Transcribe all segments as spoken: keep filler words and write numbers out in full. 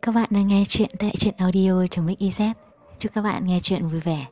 Các bạn đang nghe chuyện tại truyện audio trong Mix i zét. Chúc các bạn nghe chuyện vui vẻ.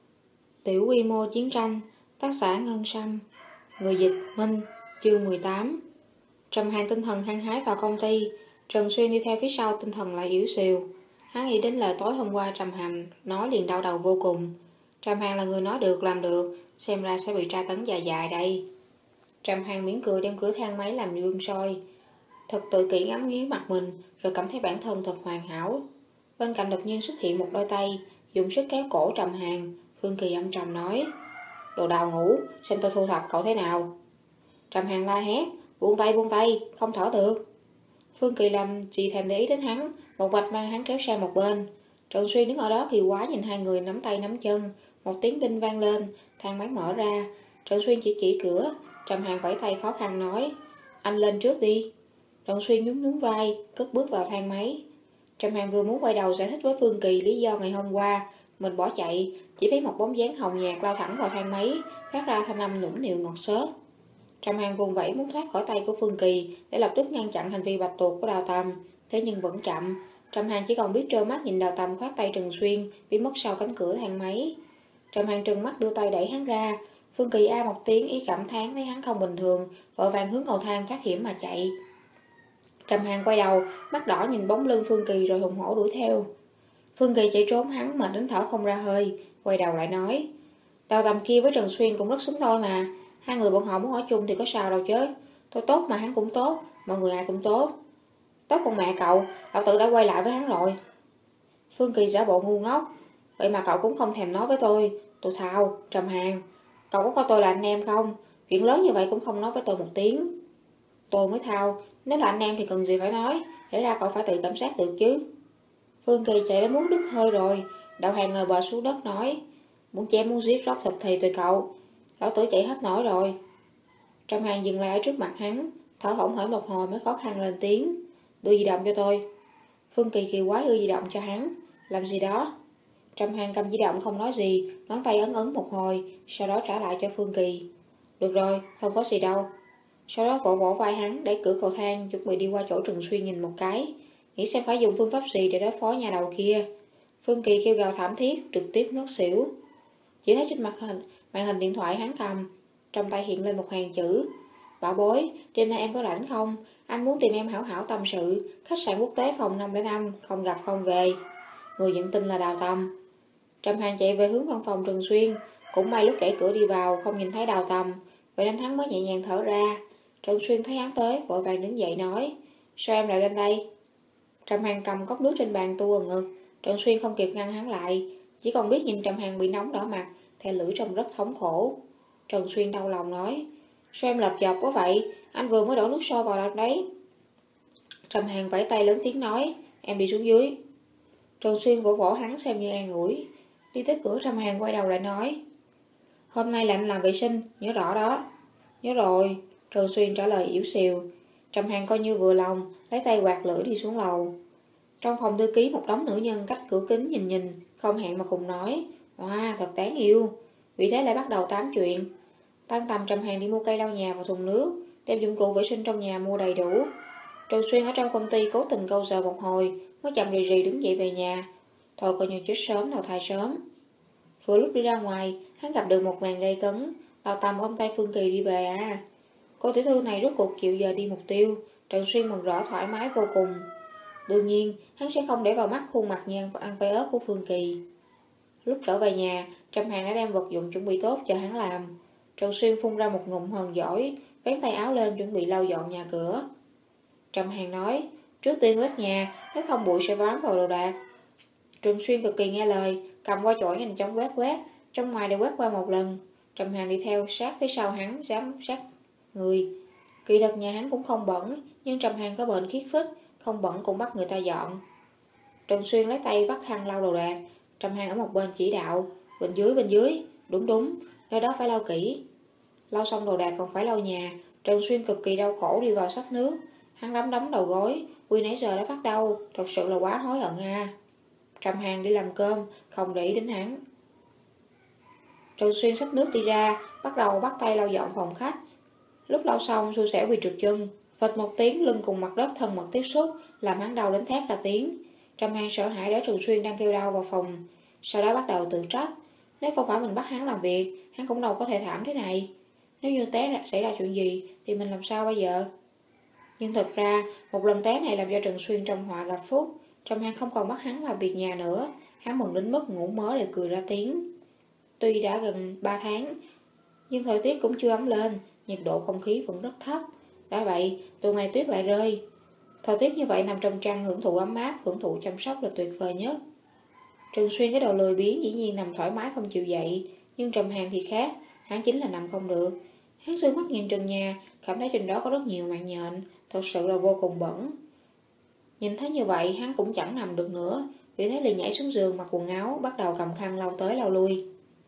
Tiểu quy mô chiến tranh, tác giả Ngân Sâm, người dịch Minh, chương mười tám. Trầm Hàn tinh thần hăng hái vào công ty, Trần Xuyên đi theo phía sau tinh thần lại yếu xìu. Hắn nghĩ đến lời tối hôm qua Trầm Hàn nói liền đau đầu vô cùng. Trầm Hàn là người nói được làm được, xem ra sẽ bị tra tấn dài dài đây. Trầm Hàn mỉm cười đem cửa thang máy làm gương soi, thật tự kỷ ngắm nghía mặt mình, rồi cảm thấy bản thân thật hoàn hảo. Bên cạnh đột nhiên xuất hiện một đôi tay, dùng sức kéo cổ Trầm Hàn. Phương Kỳ âm trầm nói: "Đồ đào ngủ, xem tôi thu thập cậu thế nào." Trầm Hàn la hét: "Buông tay, buông tay, không thở được." Phương Kỳ làm gì thèm để ý đến hắn, một mạch mang hắn kéo sang một bên. Trần Xuyên đứng ở đó kỳ quá nhìn hai người nắm tay nắm chân. Một tiếng đinh vang lên, thang máy mở ra. Trần Xuyên chỉ chỉ cửa. Trầm Hàn vẫy tay khó khăn nói: "Anh lên trước đi." Trần Xuyên nhún nhún vai, cất bước vào thang máy. Trầm Hàn vừa muốn quay đầu giải thích với Phương Kỳ lý do ngày hôm qua mình bỏ chạy, chỉ thấy một bóng dáng hồng nhạt lao thẳng vào thang máy, phát ra thanh âm nũng nịu ngọt xớt. Trầm Hàn vùng vẫy muốn thoát khỏi tay của Phương Kỳ để lập tức ngăn chặn hành vi bạch tuộc của Đào Tầm, thế nhưng vẫn chậm. Trầm Hàn chỉ còn biết trơ mắt nhìn Đào Tầm khoát tay Trần Xuyên biến mất sau cánh cửa thang máy. Trầm Hàn trừng mắt đưa tay đẩy hắn ra. Phương Kỳ a một tiếng ý cảm thán thấy hắn không bình thường, vội vàng hướng cầu thang thoát hiểm mà chạy. Trầm Hàn quay đầu, mắt đỏ nhìn bóng lưng Phương Kỳ rồi hùng hổ đuổi theo. Phương Kỳ chạy trốn hắn mệt đến thở không ra hơi, quay đầu lại nói: "Đào Tầm kia với Trần Xuyên cũng rất xứng đôi mà, hai người bọn họ muốn ở chung thì có sao đâu chứ. Tôi tốt mà hắn cũng tốt, mọi người ai cũng tốt." "Tốt con mẹ cậu, lão tử đã quay lại với hắn rồi." Phương Kỳ giả bộ ngu ngốc: "Vậy mà cậu cũng không thèm nói với tôi." "Tôi thao, Trầm Hàn, cậu có coi tôi là anh em không? Chuyện lớn như vậy cũng không nói với tôi một tiếng." "Tôi mới thao, nếu là anh em thì cần gì phải nói, để ra cậu phải tự cảm giác được chứ." Phương Kỳ chạy đến muốn đứt hơi rồi. Đạo Hàn ngồi bò xuống đất nói: "Muốn chém muốn giết róc thật thì tùy cậu, lão tử chạy hết nổi rồi." Trầm Hàn dừng lại ở trước mặt hắn, thở hổn hển một hồi mới khó khăn lên tiếng: "Đưa di động cho tôi." Phương Kỳ kỳ quái đưa di động cho hắn. "Làm gì đó?" Trầm Hàn cầm di động không nói gì, ngón tay ấn ấn một hồi, sau đó trả lại cho Phương Kỳ. "Được rồi, không có gì đâu." Sau đó vỗ vỗ vai hắn, đẩy cửa cầu thang, chuẩn bị đi qua chỗ Trần Xuyên nhìn một cái, nghĩ xem phải dùng phương pháp gì để đối phó nhà đầu kia. Phương Kỳ kêu gào thảm thiết, trực tiếp ngất xỉu. Chỉ thấy trên mặt hình, màn hình điện thoại hắn cầm, trong tay hiện lên một hàng chữ: "Bảo bối, đêm nay em có rảnh không? Anh muốn tìm em hảo hảo tâm sự. Khách sạn quốc tế phòng năm không năm, không gặp không về." Người nhận tin là Đào Tầm. Trầm Hàn chạy về hướng văn phòng Trần Xuyên, cũng may lúc đẩy cửa đi vào không nhìn thấy Đào Tầm, vậy nên hắn mới nhẹ nhàng thở ra. Trần Xuyên thấy hắn tới, vội vàng đứng dậy nói: "Sao em lại lên đây?" Trầm Hàn cầm cốc nước trên bàn tu ở ngực. Trần Xuyên không kịp ngăn hắn lại, chỉ còn biết nhìn Trầm Hàn bị nóng đỏ mặt, thè lưỡi trông rất thống khổ. Trần Xuyên đau lòng nói: "Sao em lợp dọc quá vậy? Anh vừa mới đổ nước sôi vào đó đấy." Trầm Hàn vẫy tay lớn tiếng nói: "Em đi xuống dưới." Trần Xuyên vỗ vỗ hắn xem như an ủi. Đi tới cửa, Trầm Hàn quay đầu lại nói: "Hôm nay là anh làm vệ sinh, nhớ rõ đó." "Nhớ rồi." Trần Xuyên trả lời yếu xìu. Trầm Hàn coi như vừa lòng, lấy tay quạt lưỡi đi xuống lầu. Trong phòng thư ký một đống nữ nhân cách cửa kính nhìn nhìn, không hẹn mà cùng nói: "Wow, thật đáng yêu." Vì thế lại bắt đầu tám chuyện. Tan tầm, Trầm Hàn đi mua cây lau nhà và thùng nước, đem dụng cụ vệ sinh trong nhà mua đầy đủ. Trần Xuyên ở trong công ty cố tình câu giờ một hồi, mới chậm rì rì đứng dậy về nhà. Thôi coi như chết sớm đầu thai sớm. Vừa lúc đi ra ngoài, hắn gặp được một màn gây cấn. Đào Tầm ôm tay Phương Kỳ đi về à. Cô tiểu thư này rốt cuộc chịu giờ đi mục tiêu. Trần Xuyên mừng rỡ thoải mái vô cùng. Đương nhiên, hắn sẽ không để vào mắt khuôn mặt nhăn và ăn phai ớt của Phương Kỳ. Lúc trở về nhà, Trầm Hàn đã đem vật dụng chuẩn bị tốt cho hắn làm. Trần Xuyên phun ra một ngụm hờn giỏi, vén tay áo lên chuẩn bị lau dọn nhà cửa. Trầm Hàn nói: "Trước tiên quét nhà, nếu không bụi sẽ bám vào đồ đạc." Trần Xuyên cực kỳ nghe lời, cầm qua chổi nhanh chóng quét quét, trong ngoài đều quét qua một lần. Trầm Hàn đi theo sát phía sau hắn, giám sát người. Kỳ thật nhà hắn cũng không bẩn, nhưng Trầm Hàn có bệnh khiết phích, không bẩn cũng bắt người ta dọn. Trần Xuyên lấy tay vắt khăn lau đồ đạc. Trầm Hàn ở một bên chỉ đạo: "Bên dưới, bên dưới, đúng đúng, nơi đó phải lau kỹ." Lau xong đồ đạc còn phải lau nhà. Trần Xuyên cực kỳ đau khổ đi vào xách nước. Hắn đấm đấm đầu gối, quy nãy giờ đã phát đau, thật sự là quá hối hận à. Trầm Hàn đi làm cơm, không để ý đến hắn. Trần Xuyên xách nước đi ra, bắt đầu bắt tay lau dọn phòng khách. Lúc lau xong xui xẻo bị trượt chân, phịch một tiếng, lưng cùng mặt đất thân mật tiếp xúc, làm hắn đau đến thét ra tiếng. Trầm Hàn sợ hãi để Trần Xuyên đang kêu đau vào phòng, sau đó bắt đầu tự trách. Nếu không phải mình bắt hắn làm việc, hắn cũng đâu có thể thảm thế này. Nếu như té xảy ra chuyện gì thì mình làm sao bây giờ? Nhưng thực ra, một lần té này làm cho Trần Xuyên trong họa gặp phúc. Trầm Hàn không còn bắt hắn làm việc nhà nữa. Hắn mừng đến mức ngủ mớ đều cười ra tiếng. Tuy đã gần ba tháng, nhưng thời tiết cũng chưa ấm lên, nhiệt độ không khí vẫn rất thấp. Đã vậy, từ ngày tuyết lại rơi. Thời tiết như vậy nằm trong trăng hưởng thụ ấm áp, hưởng thụ chăm sóc là tuyệt vời nhất. Trần Xuyên cái đầu lười biếng dĩ nhiên nằm thoải mái không chịu dậy, nhưng Trầm Hàn thì khác, hắn chính là nằm không được. Hắn sương mắt nhìn trần nhà, cảm thấy trên đó có rất nhiều mạng nhện, thật sự là vô cùng bẩn. Nhìn thấy như vậy, hắn cũng chẳng nằm được nữa, vì thế liền nhảy xuống giường mặc quần áo, bắt đầu cầm khăn lau tới lau lui.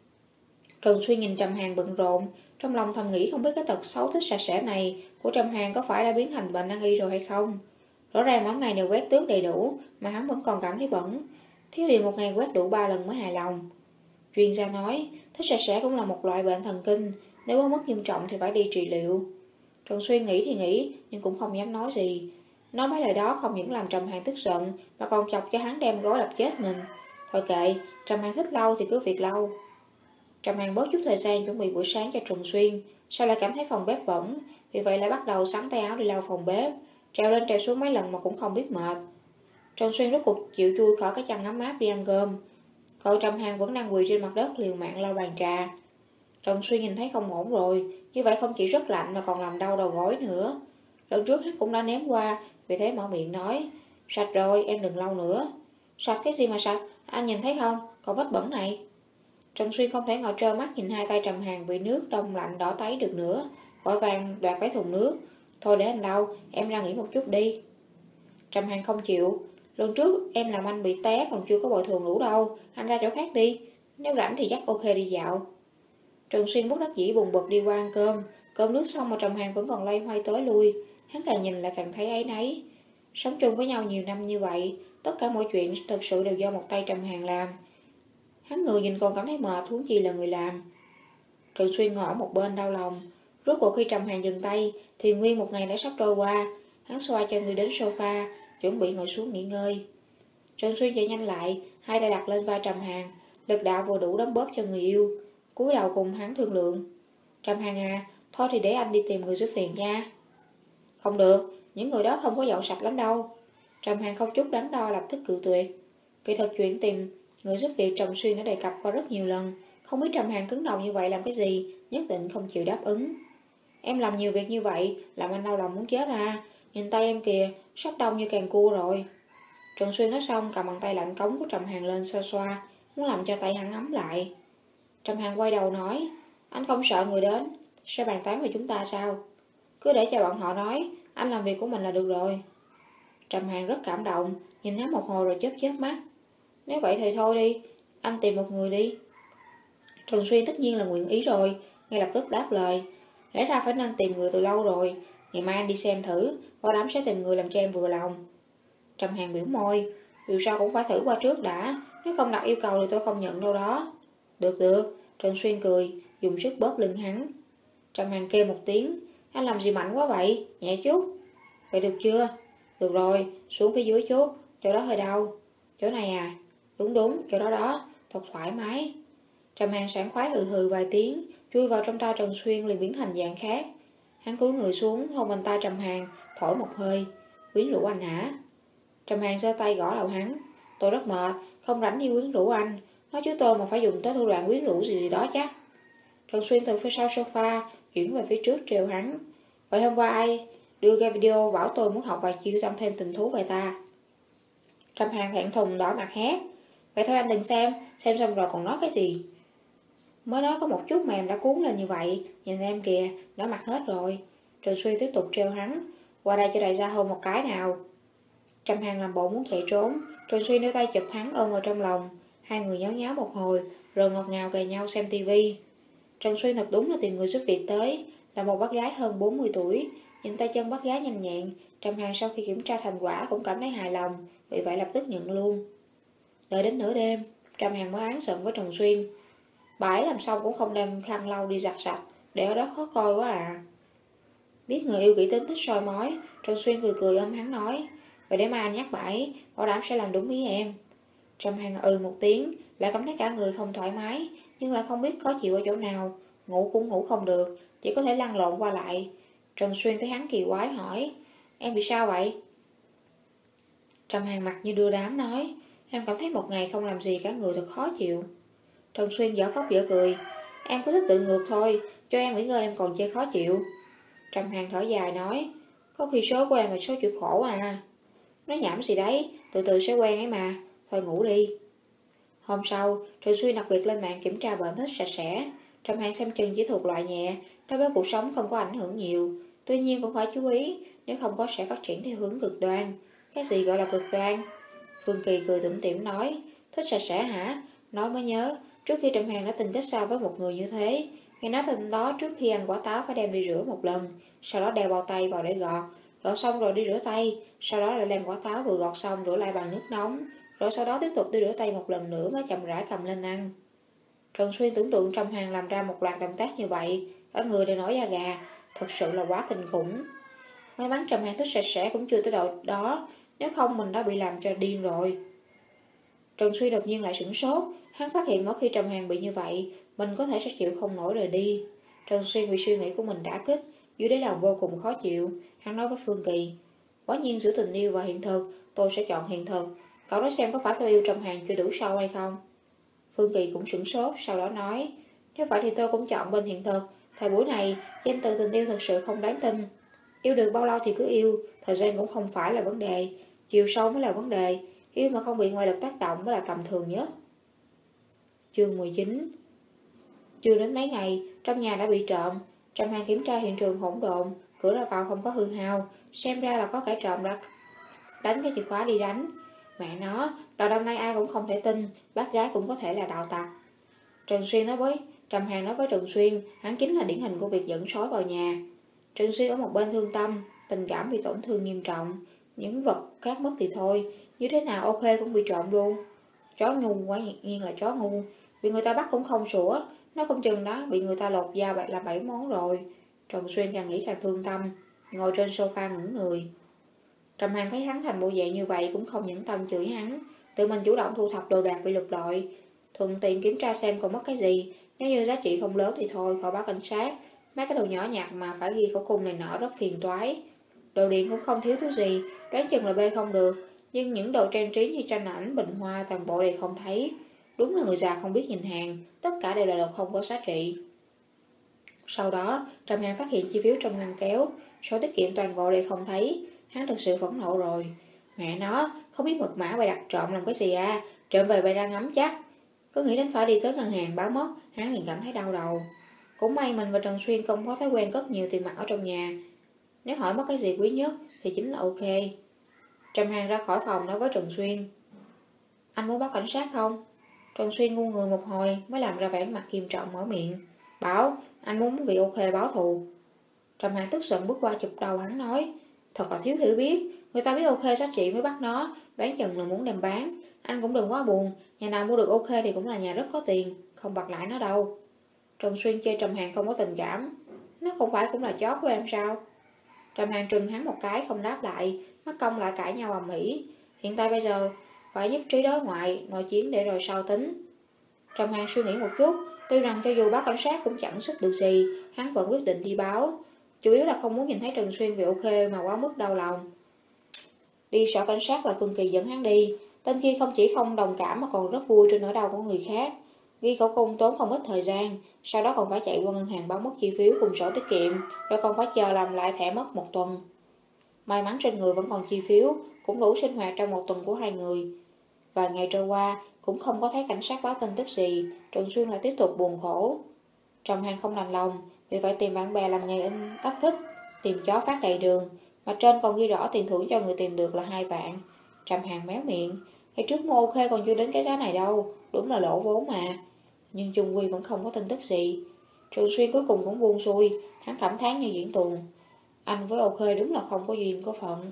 Trần Xuyên nhìn Trầm Hàn bận rộn, trong lòng thầm nghĩ không biết cái tật xấu thích sạch sẽ này của Trầm Hàn có phải đã biến thành bệnh nan y rồi hay không. Rõ ràng mỗi ngày đều quét tước đầy đủ, mà hắn vẫn còn cảm thấy bẩn. Thiếu điều một ngày quét đủ ba lần mới hài lòng. Chuyên gia nói, thích sạch sẽ cũng là một loại bệnh thần kinh, nếu có mất nghiêm trọng thì phải đi trị liệu. Trần Xuyên nghĩ thì nghĩ, nhưng cũng không dám nói gì. Nói mấy lời đó không những làm Trầm Hàn tức giận, mà còn chọc cho hắn đem gối đập chết mình. Thôi kệ, Trầm Hàn thích lau thì cứ việc lau. Trầm Hàn bớt chút thời gian chuẩn bị bữa sáng cho Trần Xuyên, sau lại cảm thấy phòng bếp bẩn, vì vậy lại bắt đầu sắn tay áo đi lau phòng bếp, trèo lên trèo xuống mấy lần mà cũng không biết mệt. Trần Xuyên rốt cuộc chịu chui khỏi cái chăn ấm áp đi ăn cơm. Cậu Trầm Hàn vẫn đang quỳ trên mặt đất liều mạng lau bàn trà. Trần Xuyên nhìn thấy không ổn rồi, như vậy không chỉ rất lạnh mà còn làm đau đầu gối nữa. Lần trước hắn cũng đã ném qua, vì thế mở miệng nói, sạch rồi, em đừng lau nữa. Sạch cái gì mà sạch, anh nhìn thấy không, còn vết bẩn này. Trần Xuyên không thể ngồi trơ mắt nhìn hai tay Trầm Hàn bị nước đông lạnh đỏ tấy được nữa, vội vàng đoạt lấy thùng nước. Thôi để anh lau, em ra nghỉ một chút đi. Trầm Hàn không chịu. Lần trước em làm anh bị té còn chưa có bồi thường đủ đâu, anh ra chỗ khác đi, nếu rảnh thì dắt ok đi dạo. Trần Xuyên bất đắc dĩ buồn bực đi qua ăn cơm. Cơm nước xong mà Trầm Hàn vẫn còn loay hoay tới lui. Hắn càng nhìn lại càng thấy áy náy. Sống chung với nhau nhiều năm như vậy, tất cả mọi chuyện thực sự đều do một tay Trầm Hàn làm. Hắn người nhìn còn cảm thấy mệt, huống chi là người làm. Trần Xuyên ngồi ở một bên đau lòng. Rốt cuộc khi Trầm Hàn dừng tay thì nguyên một ngày đã sắp trôi qua. Hắn xoa chân đi đến sofa, chuẩn bị ngồi xuống nghỉ ngơi. Trần Xuyên chạy nhanh lại, hai tay đặt lên vai Trầm Hàn, lực đạo vừa đủ đấm bóp cho người yêu, cúi đầu cùng hắn thương lượng. Trầm Hàn à, thôi thì để anh đi tìm người giúp việc nha. Không được, những người đó không có dọn sạch lắm đâu. Trầm Hàn không chút đắn đo lập tức cự tuyệt. Kỳ thật chuyện tìm người giúp việc Trần Xuyên đã đề cập qua rất nhiều lần, không biết Trầm Hàn cứng đầu như vậy làm cái gì, nhất định không chịu đáp ứng. Em làm nhiều việc như vậy, làm anh đau lòng muốn chết à, nhìn tay em kìa, sắp đông như càng cua rồi. Trần Xuyên nói xong cầm bàn tay lạnh cống của Trầm Hàn lên xoa xoa, muốn làm cho tay hắn ấm lại. Trầm Hàn quay đầu nói, anh không sợ người đến, sẽ bàn tán về chúng ta sao? Cứ để cho bọn họ nói, anh làm việc của mình là được rồi. Trầm Hàn rất cảm động, nhìn hắn một hồi rồi chớp chớp mắt. Nếu vậy thì thôi đi, anh tìm một người đi. Trần Xuyên tất nhiên là nguyện ý rồi, ngay lập tức đáp lời. Lẽ ra phải nên tìm người từ lâu rồi, ngày mai anh đi xem thử, bảo đảm sẽ tìm người làm cho em vừa lòng. Trầm Hàn biểu môi, dù sao cũng phải thử qua trước đã, nếu không đặt yêu cầu thì tôi không nhận đâu đó. Được được, Trần Xuyên cười, dùng sức bóp lưng hắn. Trầm Hàn kêu một tiếng, anh làm gì mạnh quá vậy, nhẹ chút. Vậy được chưa? Được rồi, xuống phía dưới chút, chỗ đó hơi đau. Chỗ này à? Đúng đúng, chỗ đó đó, thật thoải mái. Trầm Hàn sảng khoái hừ hừ vài tiếng, chui vào trong tay Trần Xuyên liền biến thành dạng khác. Hắn cúi người xuống, hôn bàn tay Trầm Hàn, thổi một hơi. Quyến rũ anh hả? Trầm Hàn giơ tay gõ đầu hắn. Tôi rất mệt, không rảnh đi quyến rũ anh. Nói chứ tôi mà phải dùng tới thủ đoạn quyến rũ gì gì đó chắc. Trần Xuyên từ phía sau sofa chuyển về phía trước trêu hắn. Vậy hôm qua ai đưa ra video bảo tôi muốn học vài chiêu tăng thêm tình thú về ta? Trầm Hàn thẹn thùng đỏ mặt hét. Vậy thôi anh đừng xem, xem xong rồi còn nói cái gì? Mới nói có một chút mà em đã cuốn lên như vậy, nhìn em kìa, đỏ mặt hết rồi. Trần Xuyên tiếp tục trêu hắn. Qua đây cho đại gia hôn một cái nào. Trầm Hàn làm bộ muốn chạy trốn, Trần Xuyên đưa tay chụp hắn ôm vào trong lòng. Hai người nháo nháo một hồi, rồi ngọt ngào kề nhau xem tivi. Trần Xuyên thật đúng là tìm người giúp việc tới, là một bác gái hơn bốn mươi tuổi. Nhìn tay chân bác gái nhanh nhẹn, Trầm Hàn sau khi kiểm tra thành quả cũng cảm thấy hài lòng, vì vậy lập tức nhận luôn. Đợi đến nửa đêm, Trầm Hàn mới oán giận với Trần Xuyên. Bà ấy làm xong cũng không đem khăn lau đi giặt sạch, để ở đó khó coi quá à. Biết người yêu kỹ tính thích soi mói, Trần Xuyên cười cười ôm hắn nói, Vậy để mai anh nhắc bà ấy, bảo đảm sẽ làm đúng ý em. Trầm Hàn ừ một tiếng, lại cảm thấy cả người không thoải mái, nhưng lại không biết khó chịu ở chỗ nào. Ngủ cũng ngủ không được, chỉ có thể lăn lộn qua lại. Trần Xuyên thấy hắn kỳ quái hỏi, em bị sao vậy? Trầm Hàn mặt như đưa đám nói, em cảm thấy một ngày không làm gì cả người thật khó chịu. Trần Xuyên dở khóc dở cười, em cứ thích tự ngược thôi, cho em nghỉ ngơi em còn chơi khó chịu. Trầm Hàn thở dài nói, có khi số của em là số chịu khổ à. Nói nhảm gì đấy, từ từ sẽ quen ấy mà, thôi ngủ đi. Hôm sau, Trần Xuyên đặc biệt lên mạng kiểm tra bệnh thích sạch sẽ. Trầm Hàn xem chừng chỉ thuộc loại nhẹ, đối với cuộc sống không có ảnh hưởng nhiều. Tuy nhiên cũng phải chú ý, nếu không có sẽ phát triển theo hướng cực đoan. Cái gì gọi là cực đoan? Phương Kỳ cười tủm tỉm nói, thích sạch sẽ hả? Nói mới nhớ, trước khi Trầm Hàn đã từng kết giao với một người như thế. Nghe nói tin đó trước khi ăn quả táo phải đem đi rửa một lần, sau đó đeo bao tay vào để gọt. Gọt xong rồi đi rửa tay, sau đó lại đem quả táo vừa gọt xong rửa lại bằng nước nóng, rồi sau đó tiếp tục đi rửa tay một lần nữa mới chậm rãi cầm lên ăn. Trần Xuyên tưởng tượng Trầm Hàn làm ra một loạt động tác như vậy, cả người đều nổi da gà, thật sự là quá kinh khủng. May mắn Trầm Hàn thích sạch sẽ cũng chưa tới độ đó, nếu không mình đã bị làm cho điên rồi. Trần Xuyên đột nhiên lại sửng sốt, hắn phát hiện mỗi khi Trầm Hàn bị như vậy, mình có thể sẽ chịu không nổi rời đi. Trần Xuyên bị suy nghĩ của mình đả kích, dưới đáy lòng vô cùng khó chịu, hắn nói với Phương Kỳ, quả nhiên giữa tình yêu và hiện thực, tôi sẽ chọn hiện thực. Cậu nói xem có phải tôi yêu Trầm Hàn chưa đủ sâu hay không? Phương Kỳ cũng sửng sốt, sau đó nói, nếu vậy thì tôi cũng chọn bên hiện thực. Thời buổi này, danh từ tình yêu thật sự không đáng tin. Yêu được bao lâu thì cứ yêu, thời gian cũng không phải là vấn đề, chiều sâu mới là vấn đề. Yêu mà không bị ngoại lực tác động mới là tầm thường nhất. Chương mười chín. Chưa đến mấy ngày, trong nhà đã bị trộm. Trầm Hàn kiểm tra hiện trường hỗn độn, cửa ra vào không có hư hao, xem ra là có kẻ trộm đã đánh cái chìa khóa đi đánh. Mẹ nó, đầu năm nay ai cũng không thể tin, bác gái cũng có thể là đạo tặc. Trần Xuyên nói với Trầm Hàn nói với Trần Xuyên, hắn chính là điển hình của việc dẫn sói vào nhà. Trần Xuyên ở một bên thương tâm, tình cảm bị tổn thương nghiêm trọng, những vật khác mất thì thôi, như thế nào ok cũng bị trộm luôn. Chó ngu quá nhiên là chó ngu, bị người ta bắt cũng không sủa, nó không chừng đó bị người ta lột da vậy là bảy món rồi. Trần Xuyên càng nghĩ càng thương tâm, ngồi trên sofa ngẩn người. Trầm Hàn thấy hắn thành bộ dạng như vậy cũng không nhẫn tâm chửi hắn, tự mình chủ động thu thập đồ đạc bị lục lọi, thuận tiện kiểm tra xem còn mất cái gì, nếu như giá trị không lớn thì thôi khỏi báo cảnh sát. Mấy cái đồ nhỏ nhặt mà phải ghi khẩu cung này nọ rất phiền toái. Đồ điện cũng không thiếu thứ gì, đoán chừng là bê không được, nhưng những đồ trang trí như tranh ảnh, bình hoa toàn bộ đều không thấy. Đúng là người già không biết nhìn hàng, tất cả đều là đồ không có giá trị. Sau đó, Trầm Hàn phát hiện chi phiếu trong ngăn kéo, số tiết kiệm toàn bộ đều không thấy. Hắn thật sự phẫn nộ rồi. Mẹ nó, không biết mật mã bày đặt trộm làm cái gì à, trộm về bày ra ngắm chắc. Cứ nghĩ đến phải đi tới ngân hàng báo mất, hắn liền cảm thấy đau đầu. Cũng may mình và Trần Xuyên không có thói quen cất nhiều tiền mặt ở trong nhà. Nếu hỏi mất cái gì quý nhất thì chính là ok. Trầm Hàn ra khỏi phòng nói với Trần Xuyên, anh muốn báo cảnh sát không? Trần Xuyên ngu người một hồi mới làm ra vẻ mặt nghiêm trọng mở miệng, bảo anh muốn vì ok báo thù. Trầm Hàn tức giận bước qua chụp đầu hắn nói, thật là thiếu hiểu biết, người ta biết ok giá trị mới bắt nó, đoán chừng là muốn đem bán. Anh cũng đừng quá buồn, nhà nào mua được ok thì cũng là nhà rất có tiền, không bạc lại nó đâu. Trần Xuyên chê Trầm Hàn không có tình cảm, nó không phải cũng là chó của em sao? Trầm Hàn trừng hắn một cái không đáp lại, mắt công lại cãi nhau ầm ĩ. Hiện tại bây giờ phải nhất trí đối ngoại, nội chiến để rồi sau tính. Trầm Hàn suy nghĩ một chút, tuy rằng cho dù báo cảnh sát cũng chẳng sức được gì, hắn vẫn quyết định đi báo. Chủ yếu là không muốn nhìn thấy Trần Xuyên vì ok mà quá mức đau lòng. Đi sở cảnh sát là Phương Kỳ dẫn hắn đi. Tên kia không chỉ không đồng cảm mà còn rất vui trên nỗi đau của người khác. Ghi khẩu cung tốn không ít thời gian, sau đó còn phải chạy qua ngân hàng báo mất chi phiếu cùng sổ tiết kiệm, rồi còn phải chờ làm lại thẻ mất một tuần. May mắn trên người vẫn còn chi phiếu, cũng đủ sinh hoạt trong một tuần của hai người. Vài ngày trôi qua, cũng không có thấy cảnh sát báo tin tức gì, Trần Xuyên lại tiếp tục buồn khổ. Trầm Hàn không đành lòng, vì vậy tìm bạn bè làm nghề in áp phích, tìm chó phát đầy đường, mà trên còn ghi rõ tiền thưởng cho người tìm được là hai vạn. Trầm Hàn méo miệng, ngày trước mua ok còn chưa đến cái giá này đâu, đúng là lỗ vốn mà. Nhưng chung quy vẫn không có tin tức gì. Trần Xuyên cuối cùng cũng buông xuôi, hắn cảm thán như diễn tuồng. Anh với ok đúng là không có duyên có phận.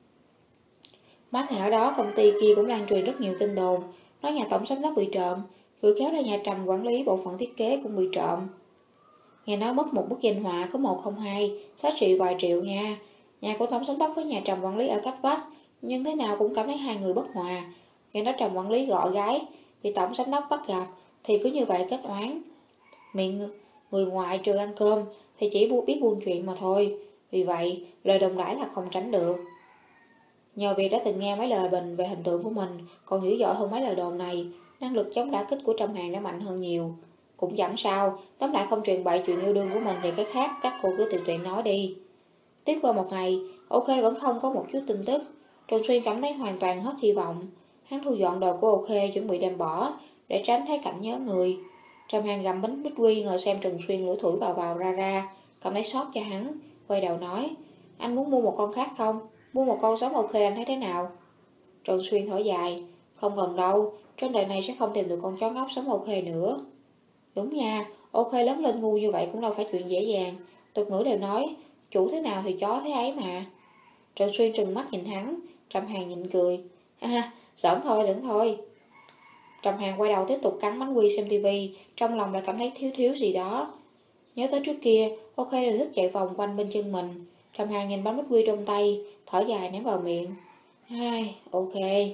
Mấy ngày ở đó công ty kia cũng lan truyền rất nhiều tin đồn, nói nhà tổng giám đốc bị trộm, gửi khéo là nhà Trầm quản lý bộ phận thiết kế cũng bị trộm. Nghe nói mất một bức danh họa có một không hai, giá trị vài triệu nha. Nhà của tổng giám đốc với nhà Trầm quản lý ở cách vách, nhưng thế nào cũng cảm thấy hai người bất hòa. Nghe nói Trầm quản lý gọi gái vì tổng giám đốc bắt gặp, thì cứ như vậy kết oán. Miệng người ngoài trừ ăn cơm thì chỉ biết buôn chuyện mà thôi. Vì vậy, lời đồn đãi là không tránh được. Nhờ việc đã từng nghe mấy lời bình về hình tượng của mình còn dữ dội hơn mấy lời đồn này, năng lực chống đả kích của Trầm Hàn đã mạnh hơn nhiều. Cũng chẳng sao, tóm lại không truyền bậy chuyện yêu đương của mình thì cái khác các cô cứ tiện tiện nói đi. Tiếp qua một ngày, OK vẫn không có một chút tin tức. Trần Xuyên cảm thấy hoàn toàn hết hy vọng. Hắn thu dọn đồ của OK chuẩn bị đem bỏ để tránh thấy cảnh nhớ người. Trầm Hàn gặm bánh bích quy ngồi xem Trần Xuyên lủi thủi vào vào ra ra, cảm thấy sót cho hắn, quay đầu nói: anh muốn mua một con khác không? Mua một con giống OK anh thấy thế nào? Trần Xuyên thở dài: không cần đâu, trên đời này sẽ không tìm được con chó ngốc giống OK nữa. Đúng nha, OK lớn lên ngu như vậy cũng đâu phải chuyện dễ dàng. Tục ngữ đều nói, chủ thế nào thì chó thế ấy mà. Trần Xuyên trừng mắt nhìn hắn. Trầm Hàn nhịn cười: ha, giỡn thôi, giỡn thôi. Trầm Hàn quay đầu tiếp tục cắn bánh quy xem tivi, trong lòng lại cảm thấy thiếu thiếu gì đó. Nhớ tới trước kia, OK đều thích chạy vòng quanh bên chân mình. Trầm Hàn nhìn bánh bích quy trong tay, thở dài ném vào miệng. Ai, OK.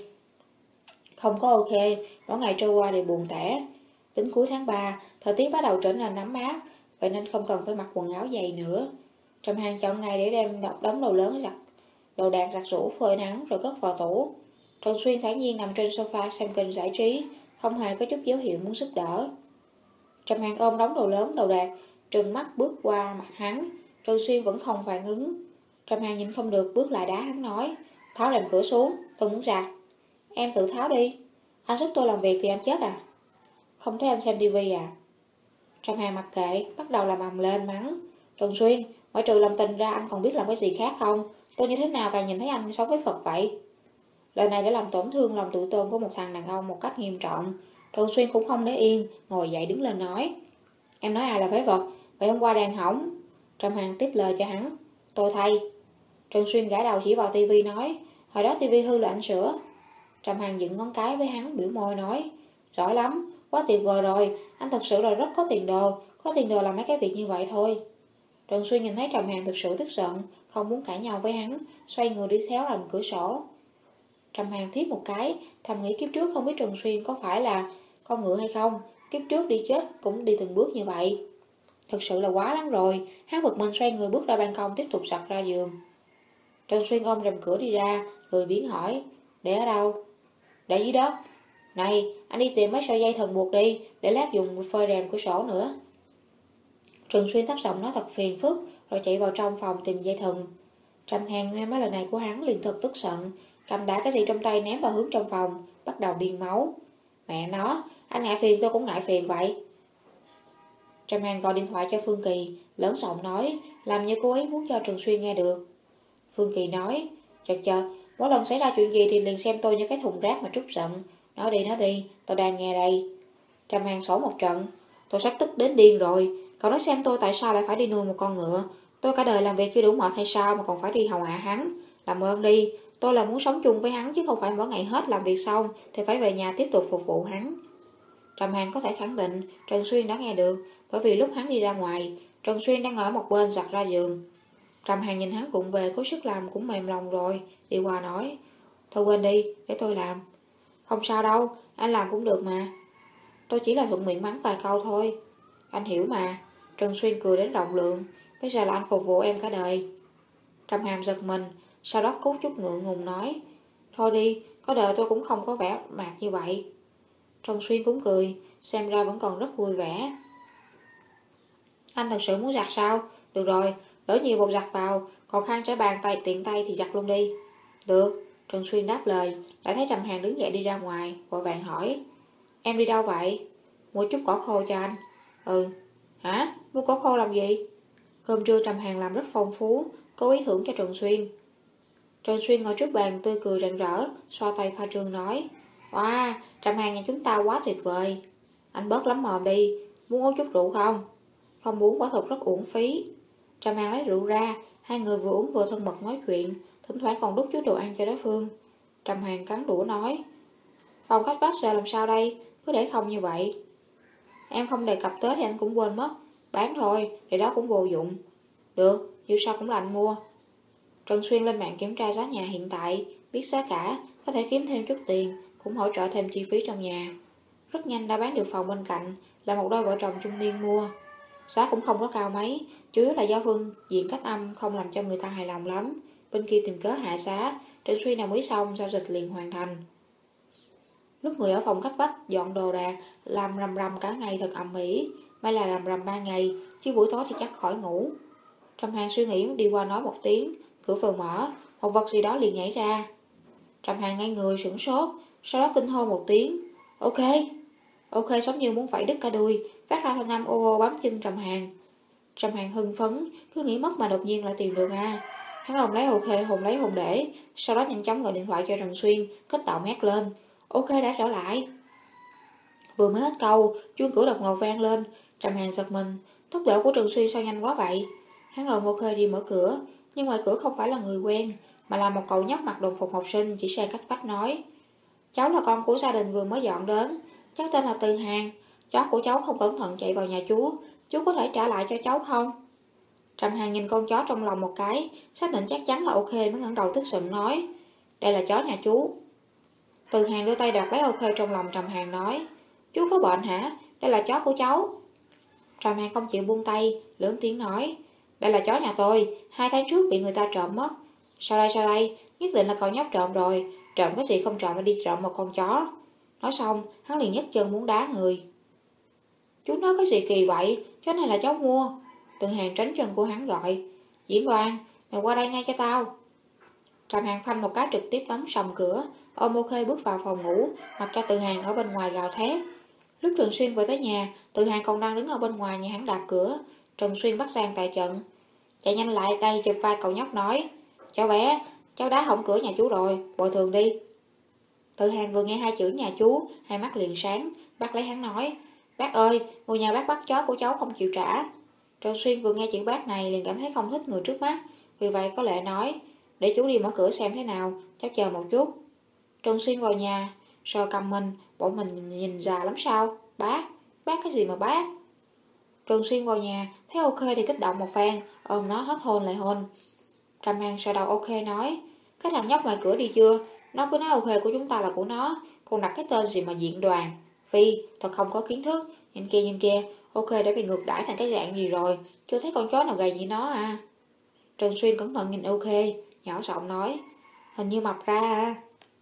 Không có OK, mỗi ngày trôi qua đều buồn tẻ. Đến cuối tháng ba, thời tiết bắt đầu trở nên nóng mát, vậy nên không cần phải mặc quần áo dày nữa. Trầm Hàn chọn ngày để đem đống đồ lớn giặt, đồ đạc giặt rũ phơi nắng rồi cất vào tủ. Trần Xuyên thản nhiên nằm trên sofa xem kênh giải trí, không hề có chút dấu hiệu muốn giúp đỡ. Trầm Hàn ôm đống đồ lớn đồ đạc, trừng mắt bước qua mặt hắn. Trần Xuyên vẫn không phản ứng. Trầm Hàn nhìn không được bước lại đá hắn nói: tháo rèm cửa xuống, tôi muốn giặt. Em tự tháo đi. Anh giúp tôi làm việc thì em chết à? Không thấy anh xem tivi à? Trầm Hàn mặc kệ, bắt đầu làm ầm lên mắng: Trần Xuyên, ngoại trừ làm tình ra anh còn biết làm cái gì khác không? Tôi như thế nào càng nhìn thấy anh sống với Phật vậy? Lời này đã làm tổn thương lòng tự tôn của một thằng đàn ông một cách nghiêm trọng. Trần Xuyên cũng không để yên, ngồi dậy đứng lên nói: em nói ai là phế vật? Vậy hôm qua đàn hỏng. Trầm Hàn tiếp lời cho hắn: tôi thay. Trần Xuyên gãi đầu chỉ vào tivi nói: hồi đó tivi hư là anh sửa. Trầm Hàn dựng ngón cái với hắn, biểu môi nói: giỏi lắm, quá tuyệt vời rồi, anh thật sự là rất có tiền đồ, có tiền đồ làm mấy cái việc như vậy thôi. Trần Xuyên nhìn thấy Trầm Hàn thực sự tức giận, không muốn cãi nhau với hắn, xoay người đi theo rèm cửa sổ. Trầm Hàn thiếp một cái, thầm nghĩ kiếp trước không biết Trần Xuyên có phải là con ngựa hay không, kiếp trước đi chết cũng đi từng bước như vậy. Thật sự là quá lắm rồi. Hắn bực mình xoay người bước ra ban công tiếp tục giặt ra giường. Trần Xuyên ôm rèm cửa đi ra, lười biếng hỏi: để ở đâu? Để dưới đất. Này, anh đi tìm mấy sợi dây thần buộc đi, để lát dùng phơi rèm cửa sổ nữa. Trần Xuyên thấp giọng nói thật phiền phức, rồi chạy vào trong phòng tìm dây thừng. Trầm Hàn nghe mấy lời này của hắn liền thật tức giận, cầm đá cái gì trong tay ném vào hướng trong phòng, bắt đầu điên máu. Mẹ nó, anh ngại phiền tôi cũng ngại phiền vậy. Trầm Hàn gọi điện thoại cho Phương Kỳ, lớn giọng nói, làm như cô ấy muốn cho Trần Xuyên nghe được. Phương Kỳ nói: chợt chợt, mỗi lần xảy ra chuyện gì thì liền xem tôi như cái thùng rác mà trút giận. Nói đi nói đi, tôi đang nghe đây. Trầm Hàn sổ một trận: tôi sắp tức đến điên rồi. Cậu nói xem tôi tại sao lại phải đi nuôi một con ngựa? Tôi cả đời làm việc chưa đủ mệt hay sao mà còn phải đi hầu hạ hắn? Làm ơn đi, tôi là muốn sống chung với hắn chứ không phải mỗi ngày hết làm việc xong thì phải về nhà tiếp tục phục vụ hắn. Trầm Hàn có thể khẳng định Trần Xuyên đã nghe được, bởi vì lúc hắn đi ra ngoài, Trần Xuyên đang ngồi một bên giặt ra giường. Trầm Hàn nhìn hắn vụng về có sức làm cũng mềm lòng rồi, đi qua nói: thôi quên đi, để tôi làm. Không sao đâu, anh làm cũng được mà. Tôi chỉ là thuận miệng mắng vài câu thôi. Anh hiểu mà. Trần Xuyên cười đến rộng lượng: bây giờ là anh phục vụ em cả đời. Trầm Hàn giật mình, sau đó cút chút ngượng ngùng nói: thôi đi, có đời tôi cũng không có vẻ mạc như vậy. Trần Xuyên cũng cười, xem ra vẫn còn rất vui vẻ. Anh thật sự muốn giặt sao? Được rồi, đổ nhiều bột giặt vào, còn khăn trải bàn tay tiện tay thì giặt luôn đi. Được, Trần Xuyên đáp lời, lại thấy Trầm Hàn đứng dậy đi ra ngoài, vội vàng hỏi: em đi đâu vậy? Mua chút cỏ khô cho anh. Ừ. Hả? Mua cỏ khô làm gì? Cơm trưa Trầm Hàn làm rất phong phú, cố ý thưởng cho Trần Xuyên. Trần Xuyên ngồi trước bàn tươi cười rạng rỡ, xoa tay khoa trương nói: wow, Trầm Hàn nhà chúng ta quá tuyệt vời. Anh bớt lắm mồm đi, muốn uống chút rượu không? Không uống quả thực rất uổng phí. Trầm Hàn lấy rượu ra, hai người vừa uống vừa thân mật nói chuyện, thỉnh thoảng còn đút chút đồ ăn cho đối phương. Trầm Hàn cắn đũa nói: phòng cách vách giờ làm sao đây? Cứ để không như vậy. Em không đề cập tới thì anh cũng quên mất. Bán thôi, thì đó cũng vô dụng. Được, dù sao cũng là anh mua. Trần Xuyên lên mạng kiểm tra giá nhà hiện tại, biết giá cả, có thể kiếm thêm chút tiền, cũng hỗ trợ thêm chi phí trong nhà. Rất nhanh đã bán được phòng bên cạnh, là một đôi vợ chồng trung niên mua. Giá cũng không có cao mấy, chủ yếu là do phương diện cách âm không làm cho người ta hài lòng lắm. Bên kia tìm cớ hạ giá, Trần Xuyên đồng ý xong, giao dịch liền hoàn thành. Lúc người ở phòng khách vách dọn đồ đạc, làm rầm rầm cả ngày thật ầm ĩ. May là rầm rầm ba ngày, chứ buổi tối thì chắc khỏi ngủ. Trầm Hàn suy nghĩ đi qua nói một tiếng, cửa vừa mở, một vật gì đó liền nhảy ra. Trầm Hàn ngay người sửng sốt, sau đó kinh hô một tiếng. Ok, ok giống như muốn phải đứt cả đuôi, phát ra thanh âm ô ô bám chân Trầm Hàn. Trầm Hàn hưng phấn, cứ nghĩ mất mà đột nhiên lại tìm được à. Hắn hồn lấy ok, hồn lấy hồn để, sau đó nhanh chóng gọi điện thoại cho Trần Xuyên, kích động hét lên. Ok đã trở lại. Vừa mới hết câu, chuông cửa đột ngột vang lên. Trầm Hàn giật mình, tốc độ của Trần Xuyên sao nhanh quá vậy. Hắn ôm ok đi mở cửa, nhưng ngoài cửa không phải là người quen, mà là một cậu nhóc mặc đồng phục học sinh chỉ sang cách vách nói. Cháu là con của gia đình vừa mới dọn đến, cháu tên là Từ Hàn. Chó của cháu không cẩn thận chạy vào nhà chú, chú có thể trả lại cho cháu không? Trầm Hàn nhìn con chó trong lòng một cái, xác định chắc chắn là ok mới ngẩng đầu tức giận nói. Đây là chó nhà chú. Từ Hàn đưa tay đặt lấy ok trong lòng Trầm Hàn nói. Chú có bệnh hả? Đây là chó của cháu. Trầm Hàn không chịu buông tay, lớn tiếng nói. Đây là chó nhà tôi, hai tháng trước bị người ta trộm mất. Sao đây sao đây, nhất định là cậu nhóc trộm rồi. Trộm cái gì không trộm mà đi trộm một con chó. Nói xong, hắn liền nhấc chân muốn đá người. Chú nói cái gì kỳ vậy, chó này là cháu mua. Từ Hàn tránh chân của hắn gọi. Diễn Đoàn, mày qua đây ngay cho tao. Trầm Hàn phanh một cái trực tiếp tóm sầm cửa, ôm ok bước vào phòng ngủ, mặc cho Từ Hàn ở bên ngoài gào thét. Lúc Trần Xuyên về tới nhà, Từ Hàn còn đang đứng ở bên ngoài nhà hắn đạp cửa. Trần Xuyên bắt sang tại trận. Chạy nhanh lại đây chụp vai cậu nhóc nói. Cháu bé, cháu đá hỏng cửa nhà chú rồi, bồi thường đi. Từ Hàn vừa nghe hai chữ nhà chú, hai mắt liền sáng, bác lấy hắn nói. Bác ơi, ngôi nhà bác bắt chó của cháu không chịu trả. Trần Xuyên vừa nghe chữ bác này liền cảm thấy không thích người trước mắt, vì vậy có lệ nói. Để chú đi mở cửa xem thế nào, cháu chờ một chút. Trần Xuyên vào nhà, sờ cầm mình, bộ mình nhìn già lắm sao? Bác, bác cái gì mà bác? Trần Xuyên vào nhà, thấy ok thì kích động một phen, ôm nó hết hôn lại hôn. Trầm Hàn sờ đầu ok nói. Cái thằng nhóc ngoài cửa đi chưa? Nó cứ nói ok của chúng ta là của nó, còn đặt cái tên gì mà Diện Đoàn. Phi, thật không có kiến thức. Nhìn kia nhìn kia, ok đã bị ngược đãi thành cái dạng gì rồi, chưa thấy con chó nào gầy như nó à. Trần Xuyên cẩn thận nhìn ok, nhỏ giọng nói. Hình như mập ra à.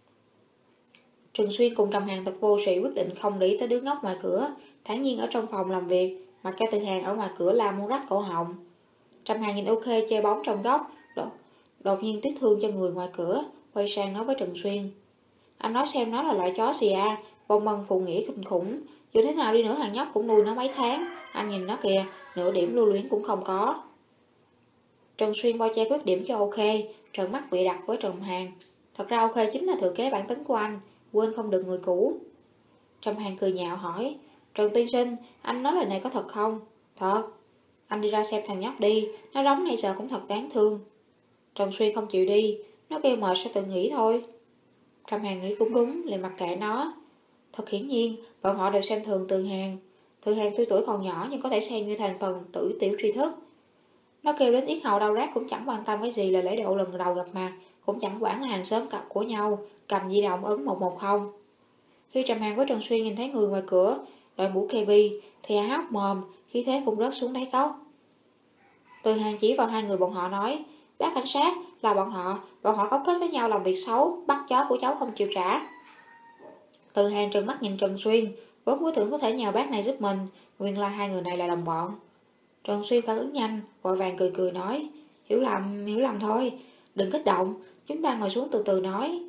Trần Xuyên cùng Trầm Hàn thật vô sĩ quyết định không lý tới đứa ngốc ngoài cửa, thản nhiên ở trong phòng làm việc, mặc cho Từ Hàn ở ngoài cửa la muốn rách cổ họng. Trầm Hàn nhìn ok chơi bóng trong góc, đột, đột nhiên tiếc thương cho người ngoài cửa, quay sang nói với Trần Xuyên. Anh nói xem nó là loại chó gì à, vong ân phụ nghĩa kinh khủng, dù thế nào đi nữa thằng nhóc cũng nuôi nó mấy tháng, anh nhìn nó kìa, nửa điểm lưu luyến cũng không có. Trần Xuyên bao che khuyết điểm cho ok, trợn mắt bị đặt với Trầm Hàn. Thật ra ok chính là thừa kế bản tính của anh, quên không được người cũ. Trầm Hàn cười nhạo hỏi. Trần tiên sinh, anh nói lời này có thật không? Thật. Anh đi ra xem thằng nhóc đi, nó đóng nãy giờ cũng thật đáng thương. Trần Xuyên không chịu đi, nó kêu mệt sẽ tự nghỉ thôi. Trầm Hàn nghĩ cũng đúng, liền mặc kệ nó. Thật hiển nhiên, bọn họ đều xem thường Từ Hàn. Từ Hàn tuy tuổi còn nhỏ nhưng có thể xem như thành phần tử tiểu tri thức. Nó kêu đến yết hầu đau rát cũng chẳng quan tâm cái gì là lễ độ lần đầu gặp mặt, cũng chẳng quản là hàng xóm cặp của nhau, cầm di động ấn một một không. Khi Trầm Hàn với Trần Xuyên nhìn thấy người ngoài cửa, đội mũ kê bi, thì há hốc mồm, khí thế cũng rớt xuống đáy cốc. Từ Hàn chỉ vào hai người bọn họ nói, bác cảnh sát, là bọn họ, bọn họ cấu kết với nhau làm việc xấu, bắt chó của cháu không chịu trả. Từ Hàn trừng mắt nhìn Trần Xuyên, vốn cứ tưởng có thể nhờ bác này giúp mình, nguyên là hai người này là đồng bọn. Trần Xuyên phản ứng nhanh, vội vàng cười cười nói, hiểu lầm, hiểu lầm thôi, đừng kích động, chúng ta ngồi xuống từ từ nói.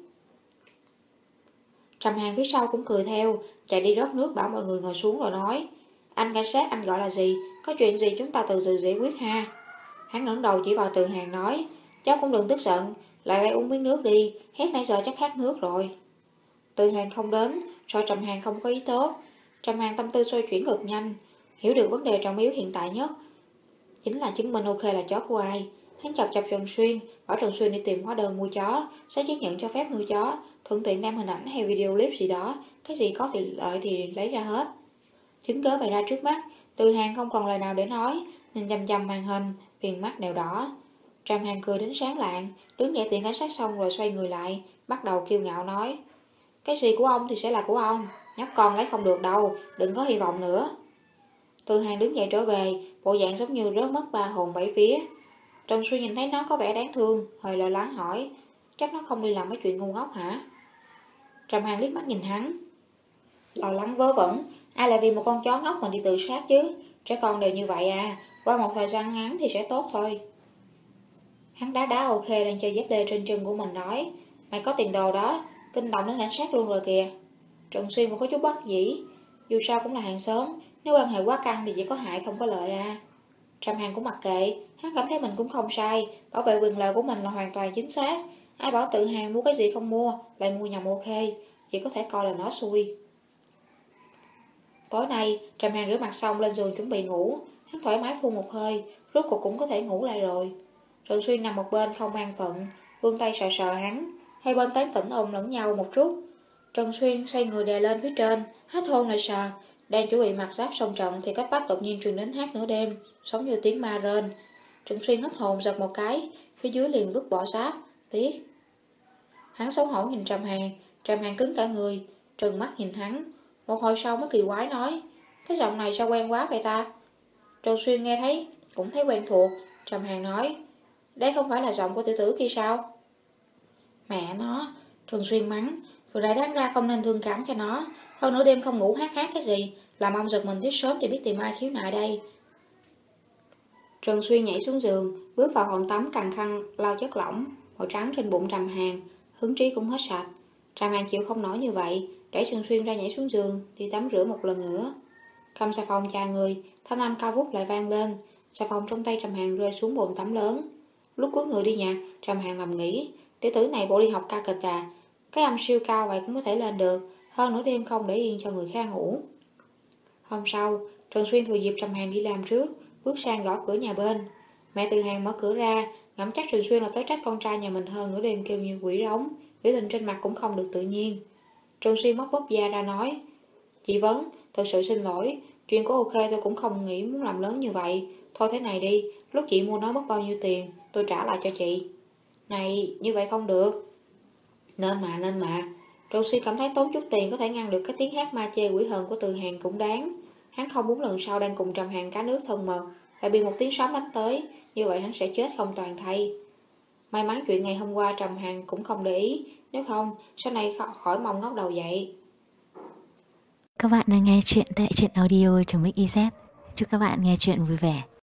Trầm Hàn phía sau cũng cười theo, chạy đi rót nước bảo mọi người ngồi xuống rồi nói, anh cảnh sát anh gọi là gì, có chuyện gì chúng ta từ từ giải quyết ha. Hắn ngẩng đầu chỉ vào Từ Hàn nói, cháu cũng đừng tức giận, lại đây uống miếng nước đi, hét nãy giờ chắc khát nước rồi. Từ Hàn không đến, rồi Trầm Hàn không có ý tốt. Trầm Hàn tâm tư xoay chuyển cực nhanh, hiểu được vấn đề trọng yếu hiện tại nhất chính là chứng minh ok là chó của ai. Hắn chọc chọc Trần Xuyên, bảo Trần Xuyên đi tìm hóa đơn mua chó, sẽ chứng nhận cho phép nuôi chó, thuận tiện đem hình ảnh hay video clip gì đó, cái gì có thì lợi thì lấy ra hết. Chứng cớ bày ra trước mắt, Từ Hàn không còn lời nào để nói, nhìn chăm chăm màn hình, viền mắt đều đỏ. Trầm Hàn cười đến sáng lạng, đứng dậy tìm cảnh sát xong rồi xoay người lại, bắt đầu kiêu ngạo nói. Cái gì của ông thì sẽ là của ông, nhóc con lấy không được đâu, đừng có hy vọng nữa. Từ Hàng đứng dậy trở về, bộ dạng giống như rớt mất ba hồn bảy vía. Trần Xuyên nhìn thấy nó có vẻ đáng thương, hơi lo lắng hỏi, chắc nó không đi làm mấy chuyện ngu ngốc hả? Trầm Hàn liếc mắt nhìn hắn. Lo lắng vớ vẩn, ai lại vì một con chó ngốc mà đi tự sát chứ, trẻ con đều như vậy à, qua một thời gian ngắn thì sẽ tốt thôi. Hắn đá đá ok lên chơi dép lê trên chân của mình nói, mày có tiền đồ đó, kinh động đến cảnh sát luôn rồi kìa. Trần Xuyên vẫn có chút bất dĩ, dù sao cũng là hàng xóm, nếu quan hệ quá căng thì chỉ có hại không có lợi à. Trầm Hàn cũng mặc kệ, hắn cảm thấy mình cũng không sai, bảo vệ quyền lợi của mình là hoàn toàn chính xác. Ai bảo tự Hàng mua cái gì không mua, lại mua nhầm ok, chỉ có thể coi là nó xui. Tối nay, Trầm Hàn rửa mặt xong lên giường chuẩn bị ngủ, hắn thoải mái phun một hơi, rốt cuộc cũng có thể ngủ lại rồi. Trần Xuyên nằm một bên không an phận, vươn tay sờ sờ hắn, hai bên tán tỉnh ôm lẫn nhau một chút. Trần Xuyên xoay người đè lên phía trên, hít hôn lại sờ, đang chuẩn bị mặc giáp xong trận thì cách vách đột nhiên truyền đến hát nửa đêm, giống như tiếng ma rên. Trần Xuyên hít hồn giật một cái, phía dưới liền vứt bỏ giáp, tiếc. Hắn xấu hổ nhìn Trầm Hàn, Trầm Hàn cứng cả người, trừng mắt nhìn hắn. Một hồi sau mới kỳ quái nói, cái giọng này sao quen quá vậy ta? Trần Xuyên nghe thấy, cũng thấy quen thuộc. Trầm Hàn nói, đây không phải là giọng của tiểu tử kia sao? Mẹ nó, Trần Xuyên mắng, vừa nãy đáng ra không nên thương cảm cho nó, hơn nửa đêm không ngủ hát hát cái gì, làm ông giật mình thức sớm thì biết tìm ai khiếu nại đây. Trần Xuyên nhảy xuống giường, bước vào phòng tắm cằn khăn lau chất lỏng màu trắng trên bụng Trầm Hàn, hứng trí cũng hết sạch. Trầm Hàn chịu không nổi như vậy, đẩy Trần Xuyên ra nhảy xuống giường, đi tắm rửa một lần nữa. Cầm xà phòng chà người, thanh âm cao vút lại vang lên, xà phòng trong tay Trầm Hàn rơi xuống bồn tắm lớn. Lúc cuối người đi nhà, Trầm Hàn thầm nghĩ, tiểu tử này bộ đi học ca kịch à, cái âm siêu cao vậy cũng có thể lên được, hơn nửa đêm không để yên cho người khác ngủ. Hôm sau, Trần Xuyên thừa dịp Trầm Hàn đi làm trước, bước sang gõ cửa nhà bên. Mẹ Từ Hàn mở cửa ra, ngẫm chắc Trần Xuyên là tới trách con trai nhà mình hơn nửa đêm kêu như quỷ rống, biểu tình trên mặt cũng không được tự nhiên. Trần Xuyên móc bóp da ra nói, chị Vấn, thật sự xin lỗi, chuyện của ok tôi cũng không nghĩ muốn làm lớn như vậy. Thôi thế này đi, lúc chị mua nó mất bao nhiêu tiền, tôi trả lại cho chị. Này, như vậy không được. Nên mà, nên mà. Trần Xuyên cảm thấy tốn chút tiền có thể ngăn được cái tiếng hát ma chê quỷ hờn của Từ Hàn cũng đáng. Hắn không muốn lần sau đang cùng Trầm Hàn cá nước thân mật, lại bị một tiếng sấm đánh tới, như vậy hắn sẽ chết không toàn thây. May mắn chuyện ngày hôm qua Trầm Hàn cũng không để ý, nếu không, sau này khỏi mong ngóc đầu dậy. Các bạn đang nghe chuyện tại truyện audio chấm ích i dét. Chúc các bạn nghe chuyện vui vẻ.